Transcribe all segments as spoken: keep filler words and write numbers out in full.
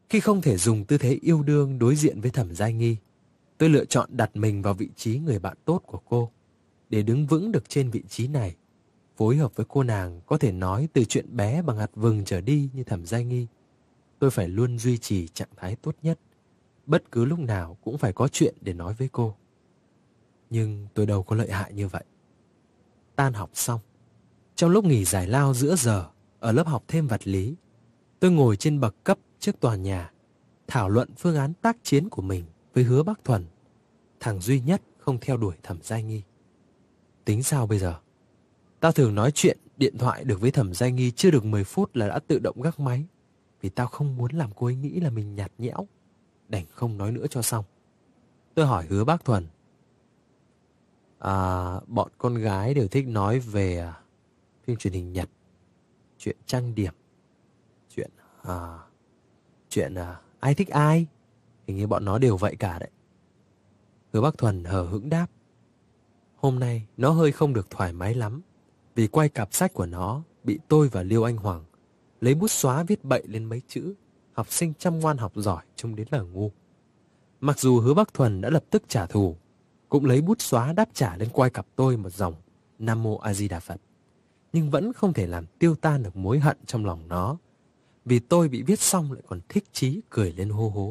Khi không thể dùng tư thế yêu đương đối diện với Thẩm Giai Nghi, tôi lựa chọn đặt mình vào vị trí người bạn tốt của cô. Để đứng vững được trên vị trí này, phối hợp với cô nàng có thể nói từ chuyện bé bằng hạt vừng trở đi như Thẩm Giai Nghi, tôi phải luôn duy trì trạng thái tốt nhất. Bất cứ lúc nào cũng phải có chuyện để nói với cô. Nhưng tôi đâu có lợi hại như vậy. Tan học xong, trong lúc nghỉ giải lao giữa giờ ở lớp học thêm vật lý, tôi ngồi trên bậc cấp trước tòa nhà, thảo luận phương án tác chiến của mình với Hứa Bắc Thuần, thằng duy nhất không theo đuổi Thẩm Giai Nghi. Tính sao bây giờ? Tao thường nói chuyện điện thoại được với Thẩm Giai Nghi chưa được mười phút là đã tự động gác máy, vì tao không muốn làm cô ấy nghĩ là mình nhạt nhẽo. Đành không nói nữa cho xong. Tôi hỏi Hứa Bắc Thuần. À, bọn con gái đều thích nói về à, phim truyền hình Nhật, chuyện trang điểm, chuyện à, chuyện à, ai thích ai. Hình như bọn nó đều vậy cả đấy. Hứa Bắc Thuần hờ hững đáp. Hôm nay nó hơi không được thoải mái lắm, vì quay cặp sách của nó bị tôi và Liêu Anh Hoàng lấy bút xóa viết bậy lên mấy chữ học sinh chăm ngoan học giỏi trông đến là ngu. Mặc dù Hứa Bắc Thuần đã lập tức trả thù, cũng lấy bút xóa đáp trả lên quai cặp tôi một dòng Nam Mô A Di Đà Phật, nhưng vẫn không thể làm tiêu tan được mối hận trong lòng nó, vì tôi bị viết xong lại còn thích chí cười lên hô hố.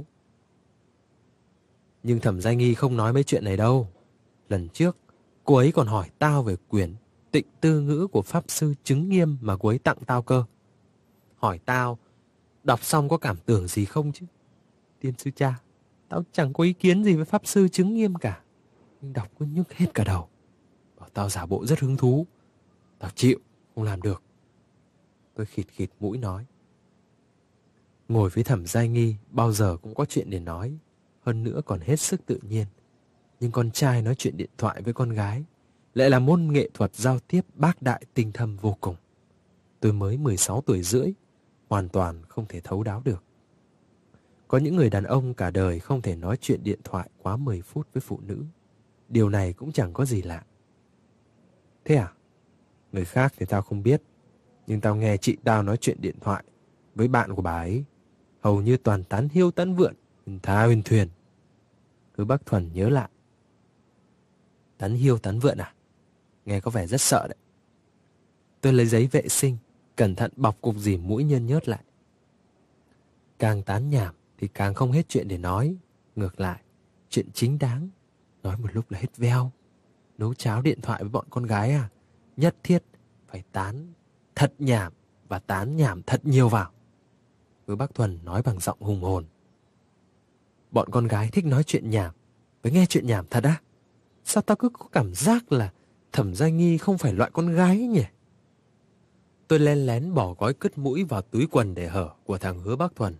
Nhưng Thẩm Giai Nghi không nói mấy chuyện này đâu. Lần trước cô ấy còn hỏi tao về quyển Tịnh Tư Ngữ của Pháp Sư Chứng Nghiêm mà cô ấy tặng tao cơ. Hỏi tao đọc xong có cảm tưởng gì không chứ. Tiên sư cha, tao chẳng có ý kiến gì với Pháp Sư Chứng Nghiêm cả, nhưng đọc cứ nhức hết cả đầu. Bảo tao giả bộ rất hứng thú. Tao chịu, không làm được. Tôi khịt khịt mũi nói. Ngồi với Thẩm Giai Nghi bao giờ cũng có chuyện để nói, hơn nữa còn hết sức tự nhiên. Nhưng con trai nói chuyện điện thoại với con gái lại là môn nghệ thuật giao tiếp bác đại tinh thâm vô cùng. Tôi mới mười sáu tuổi rưỡi, hoàn toàn không thể thấu đáo được. Có những người đàn ông cả đời không thể nói chuyện điện thoại quá mười phút với phụ nữ. Điều này cũng chẳng có gì lạ. Thế à? Người khác thì tao không biết, nhưng tao nghe chị tao nói chuyện điện thoại với bạn của bà ấy, hầu như toàn tán hiêu tán vượn, huyền thá huyền thuyền. Hứa Bắc Thuần nhớ lại. Tán hiêu tán vượn à? Nghe có vẻ rất sợ đấy. Tôi lấy giấy vệ sinh, cẩn thận bọc cục dìm mũi nhơn nhớt lại. Càng tán nhảm thì càng không hết chuyện để nói. Ngược lại, chuyện chính đáng nói một lúc là hết veo. Nấu cháo điện thoại với bọn con gái à? Nhất thiết phải tán thật nhảm, và tán nhảm thật nhiều vào. Hứa Bắc Thuần nói bằng giọng hùng hồn. Bọn con gái thích nói chuyện nhảm với nghe chuyện nhảm thật á? Sao tao cứ có cảm giác là Thẩm Giai Nghi không phải loại con gái ấy nhỉ? Tôi len lén bỏ gói cứt mũi vào túi quần để hở của thằng Hứa Bắc Thuần.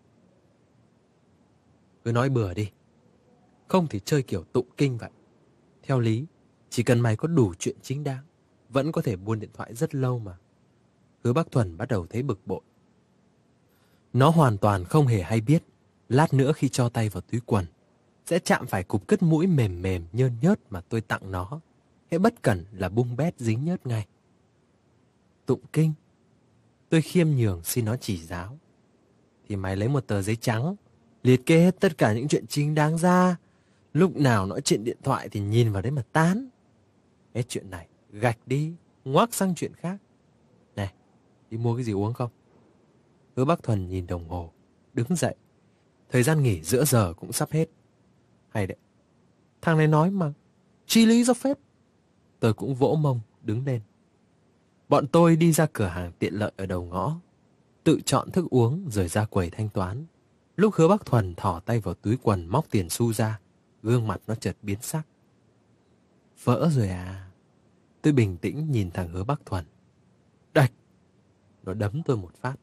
Cứ nói bừa đi, không thì chơi kiểu tụng kinh vậy. Theo lý, chỉ cần mày có đủ chuyện chính đáng, vẫn có thể buôn điện thoại rất lâu mà. Hứa Bắc Thuần bắt đầu thấy bực bội. Nó hoàn toàn không hề hay biết, lát nữa khi cho tay vào túi quần sẽ chạm phải cục cứt mũi mềm mềm nhơn nhớt mà tôi tặng nó. Hễ bất cẩn là bung bét dính nhớt ngay. Tụng kinh? Tôi khiêm nhường xin nó chỉ giáo. Thì mày lấy một tờ giấy trắng, liệt kê hết tất cả những chuyện chính đáng ra. Lúc nào nói chuyện điện thoại thì nhìn vào đấy mà tán. Hết chuyện này, gạch đi, ngoác sang chuyện khác. Này, đi mua cái gì uống không? Hứa Bắc Thuần nhìn đồng hồ, đứng dậy. Thời gian nghỉ giữa giờ cũng sắp hết. Hay đấy, thằng này nói mà chi lý do phép. Tôi cũng vỗ mông, đứng lên. Bọn tôi đi ra cửa hàng tiện lợi ở đầu ngõ, tự chọn thức uống rồi ra quầy thanh toán. Lúc Hứa Bắc Thuần thỏ tay vào túi quần móc tiền xu ra, gương mặt nó chợt biến sắc. Vỡ rồi à? Tôi bình tĩnh nhìn thằng Hứa Bắc Thuần. Đạch! Nó đấm tôi một phát.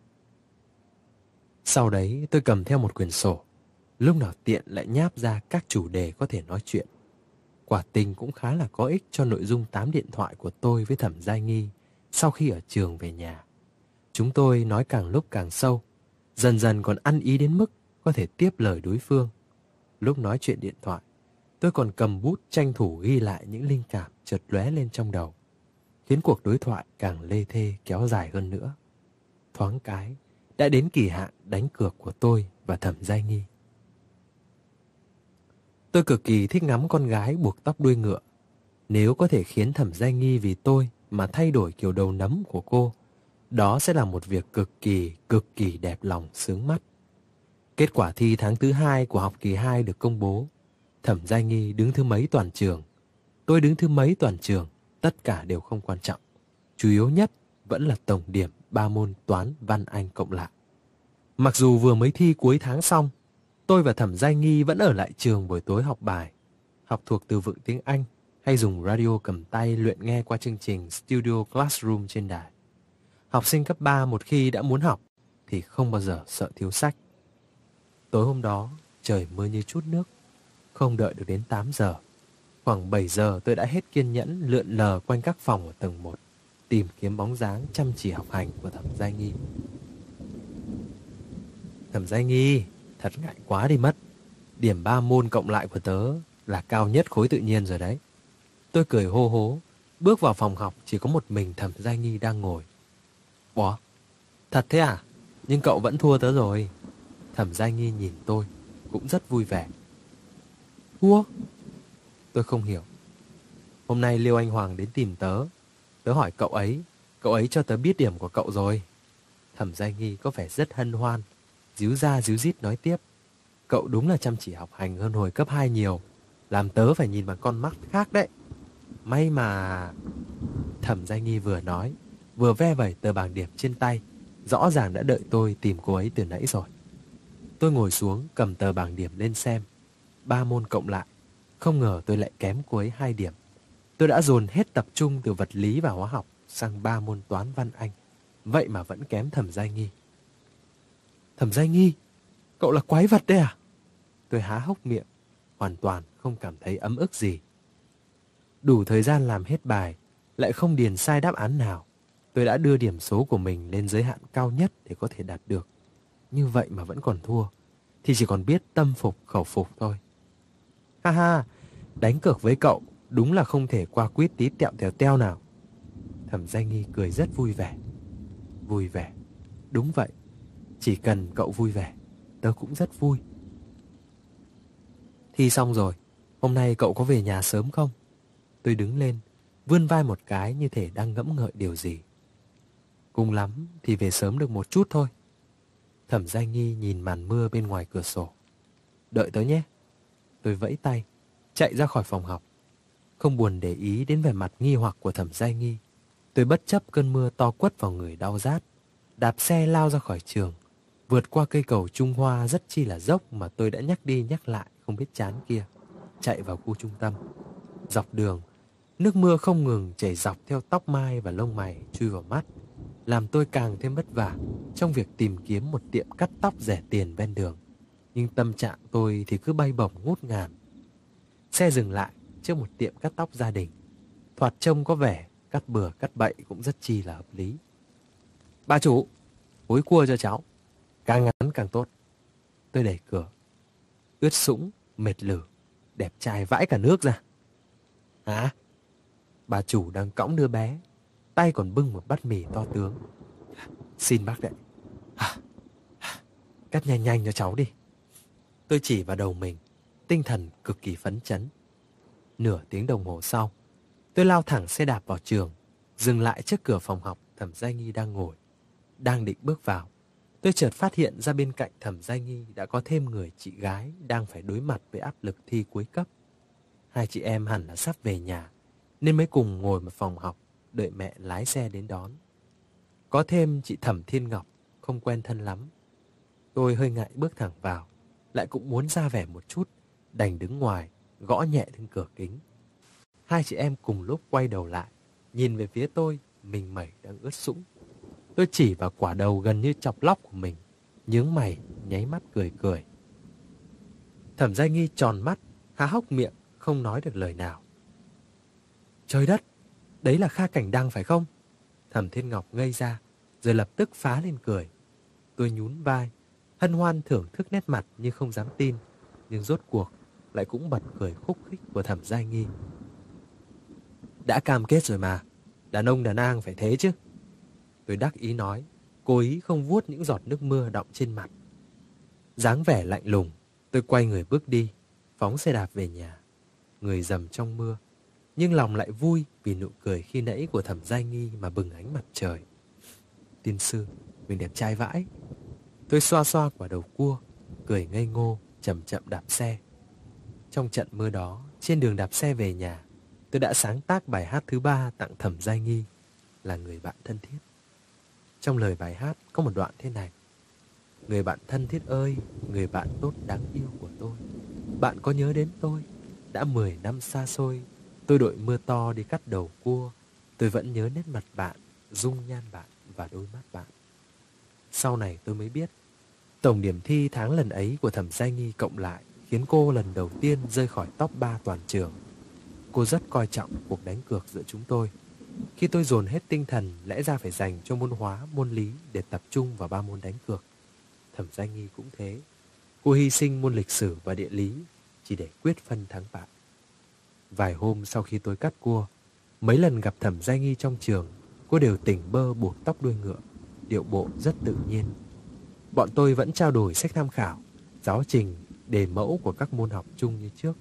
Sau đấy tôi cầm theo một quyển sổ, lúc nào tiện lại nháp ra các chủ đề có thể nói chuyện. Quả tình cũng khá là có ích cho nội dung tám điện thoại của tôi với Thẩm Giai Nghi sau khi ở trường về nhà. Chúng tôi nói càng lúc càng sâu, dần dần còn ăn ý đến mức có thể tiếp lời đối phương. Lúc nói chuyện điện thoại, tôi còn cầm bút tranh thủ ghi lại những linh cảm chợt lóe lên trong đầu, khiến cuộc đối thoại càng lê thê kéo dài hơn nữa. Thoáng cái, đã đến kỳ hạn đánh cược của tôi và Thẩm Giai Nghi. Tôi cực kỳ thích ngắm con gái buộc tóc đuôi ngựa. Nếu có thể khiến Thẩm Giai Nghi vì tôi mà thay đổi kiểu đầu nấm của cô, đó sẽ là một việc cực kỳ, cực kỳ đẹp lòng sướng mắt. Kết quả thi tháng thứ hai của học kỳ hai được công bố. Thẩm Giai Nghi đứng thứ mấy toàn trường, tôi đứng thứ mấy toàn trường, tất cả đều không quan trọng. Chủ yếu nhất vẫn là tổng điểm ba môn toán, văn, anh cộng lại. Mặc dù vừa mới thi cuối tháng xong, tôi và Thẩm Giai Nghi vẫn ở lại trường buổi tối học bài, học thuộc từ vựng tiếng Anh hay dùng radio cầm tay luyện nghe qua chương trình Studio Classroom trên đài. Học sinh cấp ba một khi đã muốn học thì không bao giờ sợ thiếu sách. Tối hôm đó, trời mưa như chút nước. Không đợi được đến tám giờ. Khoảng bảy giờ tôi đã hết kiên nhẫn lượn lờ quanh các phòng ở tầng một, tìm kiếm bóng dáng chăm chỉ học hành của Thẩm Giai Nghi. Thẩm Giai Nghi, thật ngại quá đi mất. Điểm ba môn cộng lại của tớ là cao nhất khối tự nhiên rồi đấy. Tôi cười hô hố, bước vào phòng học chỉ có một mình Thẩm Giai Nghi đang ngồi. Ủa? Thật thế à? Nhưng cậu vẫn thua tớ rồi. Thẩm Giai Nghi nhìn tôi, cũng rất vui vẻ. Thua? Tôi không hiểu. Hôm nay Liêu Anh Hoàng đến tìm tớ. Tớ hỏi cậu ấy, cậu ấy cho tớ biết điểm của cậu rồi. Thẩm Giai Nghi có vẻ rất hân hoan, díu ra díu dít nói tiếp. Cậu đúng là chăm chỉ học hành hơn hồi cấp hai nhiều, làm tớ phải nhìn bằng con mắt khác đấy. May mà... Thẩm Giai Nghi vừa nói, vừa ve vẩy tờ bảng điểm trên tay. Rõ ràng đã đợi tôi tìm cô ấy từ nãy rồi. Tôi ngồi xuống cầm tờ bảng điểm lên xem. Ba môn cộng lại, không ngờ tôi lại kém cô ấy hai điểm. Tôi đã dồn hết tập trung từ vật lý và hóa học sang ba môn toán, văn, anh. Vậy mà vẫn kém Thẩm Giai Nghi. Thẩm Giai Nghi, cậu là quái vật đấy à? Tôi há hốc miệng, hoàn toàn không cảm thấy ấm ức gì. Đủ thời gian làm hết bài, lại không điền sai đáp án nào. Tôi đã đưa điểm số của mình lên giới hạn cao nhất để có thể đạt được. Như vậy mà vẫn còn thua, thì chỉ còn biết tâm phục khẩu phục thôi. Ha ha, đánh cược với cậu đúng là không thể qua quýt tí tẹo tèo teo nào. Thẩm Giai Nghi cười rất vui vẻ. Vui vẻ, đúng vậy. Chỉ cần cậu vui vẻ, tớ cũng rất vui. Thi xong rồi, hôm nay cậu có về nhà sớm không? Tôi đứng lên, vươn vai một cái như thể đang ngẫm ngợi điều gì. Cùng lắm thì về sớm được một chút thôi. Thẩm Giai Nghi nhìn màn mưa bên ngoài cửa sổ. Đợi tớ nhé. Tôi vẫy tay, chạy ra khỏi phòng học. Không buồn để ý đến vẻ mặt nghi hoặc của Thẩm Giai Nghi, tôi bất chấp cơn mưa to quất vào người đau rát, đạp xe lao ra khỏi trường, vượt qua cây cầu Trung Hoa rất chi là dốc mà tôi đã nhắc đi nhắc lại không biết chán kia, chạy vào khu trung tâm. Dọc đường, nước mưa không ngừng chảy dọc theo tóc mai và lông mày chui vào mắt, làm tôi càng thêm vất vả trong việc tìm kiếm một tiệm cắt tóc rẻ tiền ven đường. Nhưng tâm trạng tôi thì cứ bay bổng ngút ngàn. Xe dừng lại trước một tiệm cắt tóc gia đình. Thoạt trông có vẻ cắt bừa cắt bậy cũng rất chi là hợp lý. Bà chủ, hối cua cho cháu, càng ngắn càng tốt. Tôi đẩy cửa, ướt sũng, mệt lử, đẹp trai vãi cả nước ra. Hả? Bà chủ đang cõng đứa bé, tay còn bưng một bát mì to tướng. Xin bác đấy. Cắt nhanh nhanh cho cháu đi. Tôi chỉ vào đầu mình, tinh thần cực kỳ phấn chấn. Nửa tiếng đồng hồ sau, tôi lao thẳng xe đạp vào trường, dừng lại trước cửa phòng học Thẩm Giai Nghi đang ngồi. Đang định bước vào, tôi chợt phát hiện ra bên cạnh Thẩm Giai Nghi đã có thêm người chị gái đang phải đối mặt với áp lực thi cuối cấp. Hai chị em hẳn là sắp về nhà, nên mới cùng ngồi một phòng học, đợi mẹ lái xe đến đón. Có thêm chị Thẩm Thiên Ngọc, không quen thân lắm. Tôi hơi ngại bước thẳng vào, lại cũng muốn ra vẻ một chút, đành đứng ngoài, gõ nhẹ lên cửa kính. Hai chị em cùng lúc quay đầu lại, nhìn về phía tôi, mình mẩy đang ướt sũng. Tôi chỉ vào quả đầu gần như chọc lóc của mình, nhướng mày, nháy mắt cười cười. Thẩm Giai Nghi tròn mắt, há hốc miệng, không nói được lời nào. Trời đất, đấy là Kha Cảnh Đăng phải không? Thẩm Thiên Ngọc ngây ra, rồi lập tức phá lên cười. Tôi nhún vai, hân hoan thưởng thức nét mặt như không dám tin, nhưng rốt cuộc lại cũng bật cười khúc khích của Thẩm Giai Nghi. Đã cam kết rồi mà, đàn ông đàn ang phải thế chứ. Tôi đắc ý nói, cố ý không vuốt những giọt nước mưa đọng trên mặt. Dáng vẻ lạnh lùng, tôi quay người bước đi, phóng xe đạp về nhà. Người dầm trong mưa, nhưng lòng lại vui vì nụ cười khi nãy của Thẩm Giai Nghi mà bừng ánh mặt trời. Tiên sư, mình đẹp trai vãi. Tôi xoa xoa quả đầu cua, cười ngây ngô, chậm chậm đạp xe. Trong trận mưa đó, trên đường đạp xe về nhà, tôi đã sáng tác bài hát thứ ba tặng Thẩm Giai Nghi, là người bạn thân thiết. Trong lời bài hát có một đoạn thế này: người bạn thân thiết ơi, người bạn tốt đáng yêu của tôi, bạn có nhớ đến tôi? Đã mười năm xa xôi, tôi đội mưa to đi cắt đầu cua, tôi vẫn nhớ nét mặt bạn, dung nhan bạn và đôi mắt bạn. Sau này tôi mới biết, tổng điểm thi tháng lần ấy của Thẩm Giai Nghi cộng lại khiến cô lần đầu tiên rơi khỏi top ba toàn trường. Cô rất coi trọng cuộc đánh cược giữa chúng tôi. Khi tôi dồn hết tinh thần lẽ ra phải dành cho môn hóa, môn lý để tập trung vào ba môn đánh cược, Thẩm Giai Nghi cũng thế. Cô hy sinh môn lịch sử và địa lý chỉ để quyết phân thắng bại. Vài hôm sau khi tôi cắt cua, mấy lần gặp Thẩm Giai Nghi trong trường, cô đều tỉnh bơ buộc tóc đuôi ngựa, điệu bộ rất tự nhiên. Bọn tôi vẫn trao đổi sách tham khảo, giáo trình, đề mẫu của các môn học chung như trước.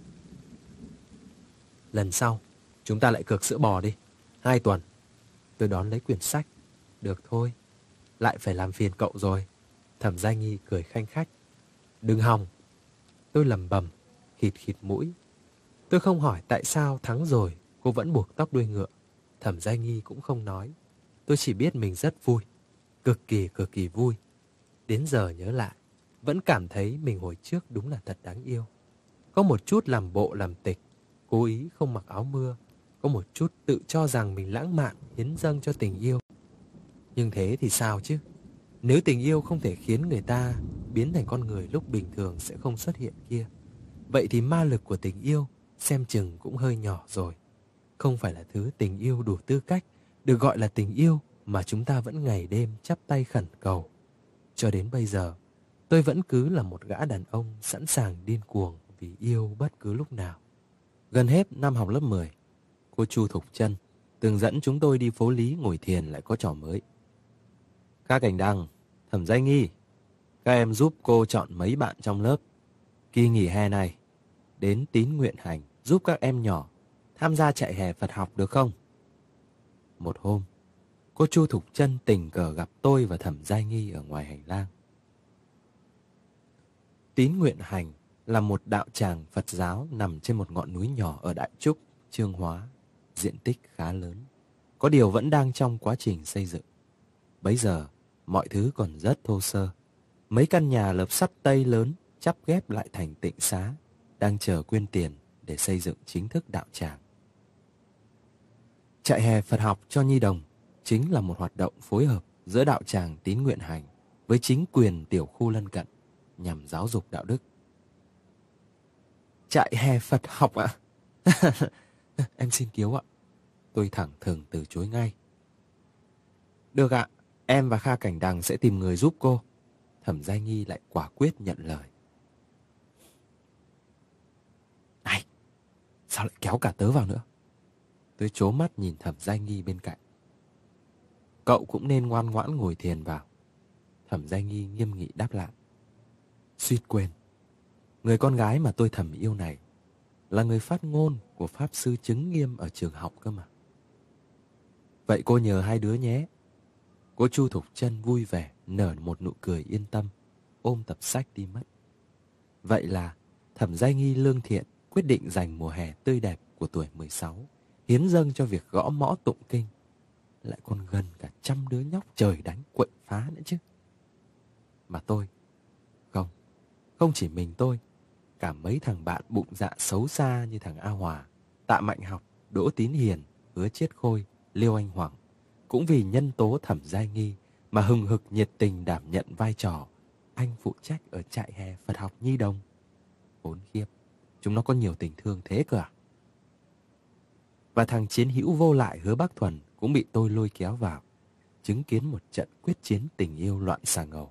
Lần sau, chúng ta lại cược sữa bò đi. Hai tuần. Tôi đón lấy quyển sách. Được thôi. Lại phải làm phiền cậu rồi. Thẩm Giai Nghi cười khanh khách. Đừng hòng. Tôi lẩm bẩm, khịt khịt mũi. Tôi không hỏi tại sao thắng rồi cô vẫn buộc tóc đuôi ngựa. Thẩm Giai Nghi cũng không nói. Tôi chỉ biết mình rất vui. Cực kỳ cực kỳ vui. Đến giờ nhớ lại, vẫn cảm thấy mình hồi trước đúng là thật đáng yêu. Có một chút làm bộ làm tịch, cố ý không mặc áo mưa. Có một chút tự cho rằng mình lãng mạn, hiến dâng cho tình yêu. Nhưng thế thì sao chứ? Nếu tình yêu không thể khiến người ta biến thành con người lúc bình thường sẽ không xuất hiện kia, vậy thì ma lực của tình yêu xem chừng cũng hơi nhỏ rồi. Không phải là thứ tình yêu đủ tư cách được gọi là tình yêu mà chúng ta vẫn ngày đêm chắp tay khẩn cầu. Cho đến bây giờ, tôi vẫn cứ là một gã đàn ông sẵn sàng điên cuồng vì yêu bất cứ lúc nào. Gần hết năm học lớp mười, cô Chu Thục Trân từng dẫn chúng tôi đi phố Lý ngồi thiền lại có trò mới. Kha Cảnh Đăng, Thẩm Giai Nghi, các em giúp cô chọn mấy bạn trong lớp. Kỳ nghỉ hè này, đến Tín Nguyện Hành giúp các em nhỏ tham gia chạy hè Phật học được không? Một hôm, cô Chu Thục Trân tình cờ gặp tôi và Thẩm Giai Nghi ở ngoài hành lang. Tín Nguyện Hành là một đạo tràng Phật giáo nằm trên một ngọn núi nhỏ ở Đại Trúc, Chương Hóa, diện tích khá lớn. Có điều vẫn đang trong quá trình xây dựng. Bấy giờ, mọi thứ còn rất thô sơ. Mấy căn nhà lợp sắt Tây lớn chắp ghép lại thành tịnh xá, đang chờ quyên tiền để xây dựng chính thức đạo tràng. Chạy hè Phật học cho nhi đồng chính là một hoạt động phối hợp giữa đạo tràng Tín Nguyện Hành với chính quyền tiểu khu lân cận nhằm giáo dục đạo đức. Chạy hè Phật học ạ? Em xin kiếu ạ. Tôi thẳng thừng từ chối ngay. Được ạ, em và Kha Cảnh Đằng sẽ tìm người giúp cô. Thẩm Giai Nghi lại quả quyết nhận lời. Này, sao lại kéo cả tớ vào nữa? Tôi trố mắt nhìn Thẩm Giai Nghi bên cạnh. Cậu cũng nên ngoan ngoãn ngồi thiền vào. Thẩm Giai Nghi nghiêm nghị đáp lại. Suýt quên, người con gái mà tôi thầm yêu này là người phát ngôn của Pháp Sư Chứng Nghiêm ở trường học cơ mà. Vậy cô nhờ hai đứa nhé. Cô Chu Thục Trân vui vẻ nở một nụ cười yên tâm, ôm tập sách đi mất. Vậy là Thẩm Giai Nghi lương thiện quyết định dành mùa hè tươi đẹp của tuổi mười sáu hiến dâng cho việc gõ mõ tụng kinh. Lại còn gần cả trăm đứa nhóc trời đánh quậy phá nữa chứ. Mà tôi, không, không chỉ mình tôi, cả mấy thằng bạn bụng dạ xấu xa như thằng A Hòa, Tạ Mạnh Học, Đỗ Tín Hiền, Hứa Chiết Khôi, Liêu Anh Hoàng cũng vì nhân tố Thẩm Giai Nghi mà hừng hực nhiệt tình đảm nhận vai trò anh phụ trách ở trại hè Phật học nhi đồng. Khốn khiếp, chúng nó có nhiều tình thương thế cơ à? Và thằng chiến hữu vô lại Hứa Bắc Thuần cũng bị tôi lôi kéo vào, chứng kiến một trận quyết chiến tình yêu loạn xà ngầu.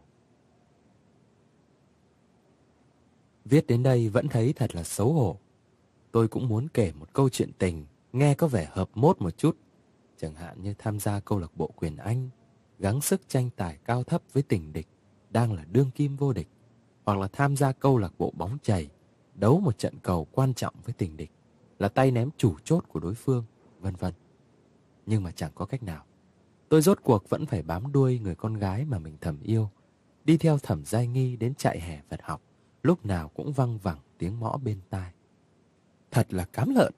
Viết đến đây vẫn thấy thật là xấu hổ. Tôi cũng muốn kể một câu chuyện tình nghe có vẻ hợp mốt một chút, chẳng hạn như tham gia câu lạc bộ quyền Anh, gắng sức tranh tài cao thấp với tình địch đang là đương kim vô địch, hoặc là tham gia câu lạc bộ bóng chày, đấu một trận cầu quan trọng với tình địch, là tay ném chủ chốt của đối phương, vân vân. Nhưng mà chẳng có cách nào. Tôi rốt cuộc vẫn phải bám đuôi người con gái mà mình thầm yêu, đi theo Thẩm Giai Nghi đến trại hè Phật học, lúc nào cũng văng vẳng tiếng mõ bên tai. Thật là cám lợn.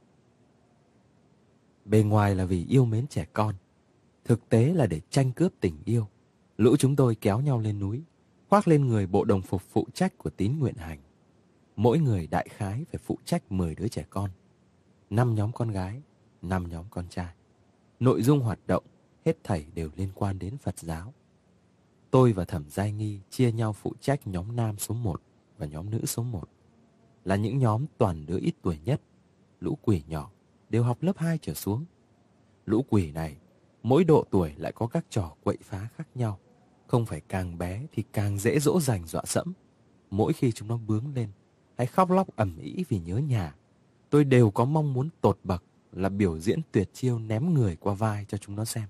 Bề ngoài là vì yêu mến trẻ con, thực tế là để tranh cướp tình yêu. Lũ chúng tôi kéo nhau lên núi, khoác lên người bộ đồng phục phụ trách của Tín Nguyện Hành. Mỗi người đại khái phải phụ trách mười đứa trẻ con, năm nhóm con gái, năm nhóm con trai. Nội dung hoạt động hết thảy đều liên quan đến Phật giáo. Tôi và Thẩm Giai Nghi chia nhau phụ trách nhóm nam số một và nhóm nữ số một. Là những nhóm toàn đứa ít tuổi nhất, lũ quỷ nhỏ, đều học lớp hai trở xuống. Lũ quỷ này, mỗi độ tuổi lại có các trò quậy phá khác nhau. Không phải càng bé thì càng dễ dỗ dành dọa dẫm. Mỗi khi chúng nó bướng lên hay khóc lóc ầm ĩ vì nhớ nhà, tôi đều có mong muốn tột bậc là biểu diễn tuyệt chiêu ném người qua vai cho chúng nó xem.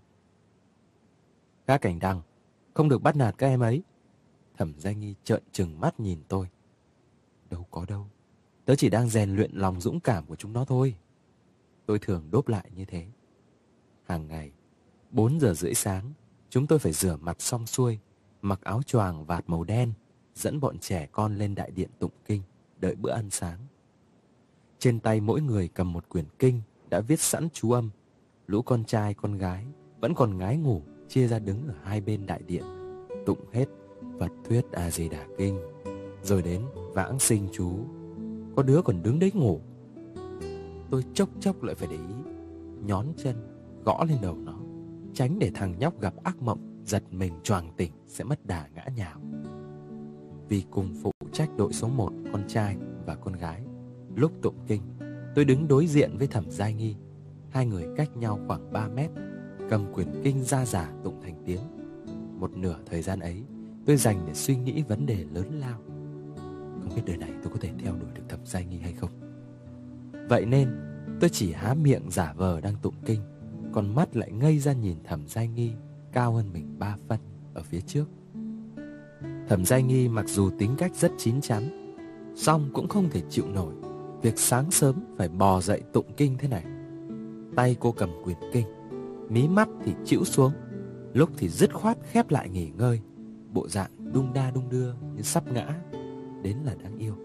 Các Cảnh Đăng, không được bắt nạt các em ấy. Thẩm Giai Nghi trợn trừng mắt nhìn tôi. Đâu có đâu, tớ chỉ đang rèn luyện lòng dũng cảm của chúng nó thôi. Tôi thường đốp lại như thế. Hàng ngày, bốn giờ rưỡi sáng, chúng tôi phải rửa mặt xong xuôi, mặc áo choàng vạt màu đen, dẫn bọn trẻ con lên đại điện tụng kinh, đợi bữa ăn sáng. Trên tay mỗi người cầm một quyển kinh đã viết sẵn chú âm. Lũ con trai con gái vẫn còn ngái ngủ, chia ra đứng ở hai bên đại điện, tụng hết Phật thuyết A Di Đà Kinh, rồi đến vãng sinh chú. Có đứa còn đứng đấy ngủ. Tôi chốc chốc lại phải để ý, nhón chân gõ lên đầu nó, tránh để thằng nhóc gặp ác mộng giật mình choàng tỉnh sẽ mất đà ngã nhào. Vì cùng phụ trách đội số một, con trai và con gái, lúc tụng kinh, tôi đứng đối diện với Thẩm Giai Nghi. Hai người cách nhau khoảng ba mét, cầm quyển kinh ra giả tụng thành tiếng. Một nửa thời gian ấy tôi dành để suy nghĩ vấn đề lớn lao. Không biết đời này tôi có thể theo đuổi được Thẩm Giai Nghi hay không. Vậy nên tôi chỉ há miệng giả vờ đang tụng kinh, còn mắt lại ngây ra nhìn Thẩm Giai Nghi cao hơn mình ba phân ở phía trước. Thẩm Giai Nghi mặc dù tính cách rất chín chắn, song cũng không thể chịu nổi việc sáng sớm phải bò dậy tụng kinh thế này. Tay cô cầm quyển kinh, mí mắt thì chĩu xuống, lúc thì dứt khoát khép lại nghỉ ngơi, bộ dạng đung đa đung đưa như sắp ngã, đến là đáng yêu.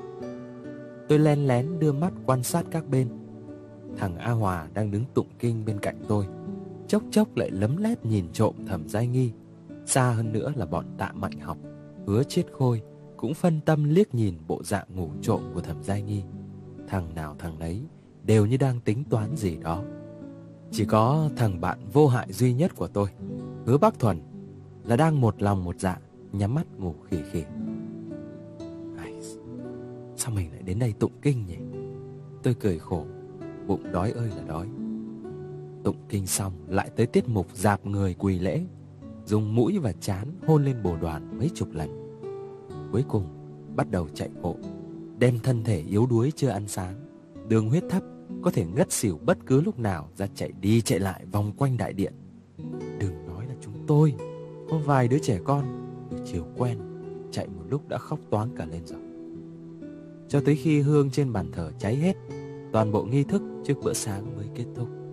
Tôi len lén đưa mắt quan sát các bên. Thằng A Hòa đang đứng tụng kinh bên cạnh tôi, chốc chốc lại lấm lét nhìn trộm Thẩm Giai Nghi. Xa hơn nữa là bọn Tạ Mạnh Học, Hứa Chiết Khôi cũng phân tâm liếc nhìn bộ dạng ngủ trộm của Thẩm Giai Nghi. Thằng nào thằng nấy đều như đang tính toán gì đó. Chỉ có thằng bạn vô hại duy nhất của tôi, Hứa Bắc Thuần, là đang một lòng một dạ nhắm mắt ngủ khỉ khỉ. Ai, sao mình lại đến đây tụng kinh nhỉ? Tôi cười khổ, bụng đói ơi là đói. Tụng kinh xong lại tới tiết mục dạp người quỳ lễ, dùng mũi và trán hôn lên bồ đoàn mấy chục lần. Cuối cùng bắt đầu chạy bộ, đem thân thể yếu đuối chưa ăn sáng, đường huyết thấp, có thể ngất xỉu bất cứ lúc nào ra chạy đi chạy lại vòng quanh đại điện. Đừng nói là chúng tôi, có vài đứa trẻ con từ chiều quen, chạy một lúc đã khóc toáng cả lên rồi. Cho tới khi hương trên bàn thờ cháy hết, toàn bộ nghi thức trước bữa sáng mới kết thúc.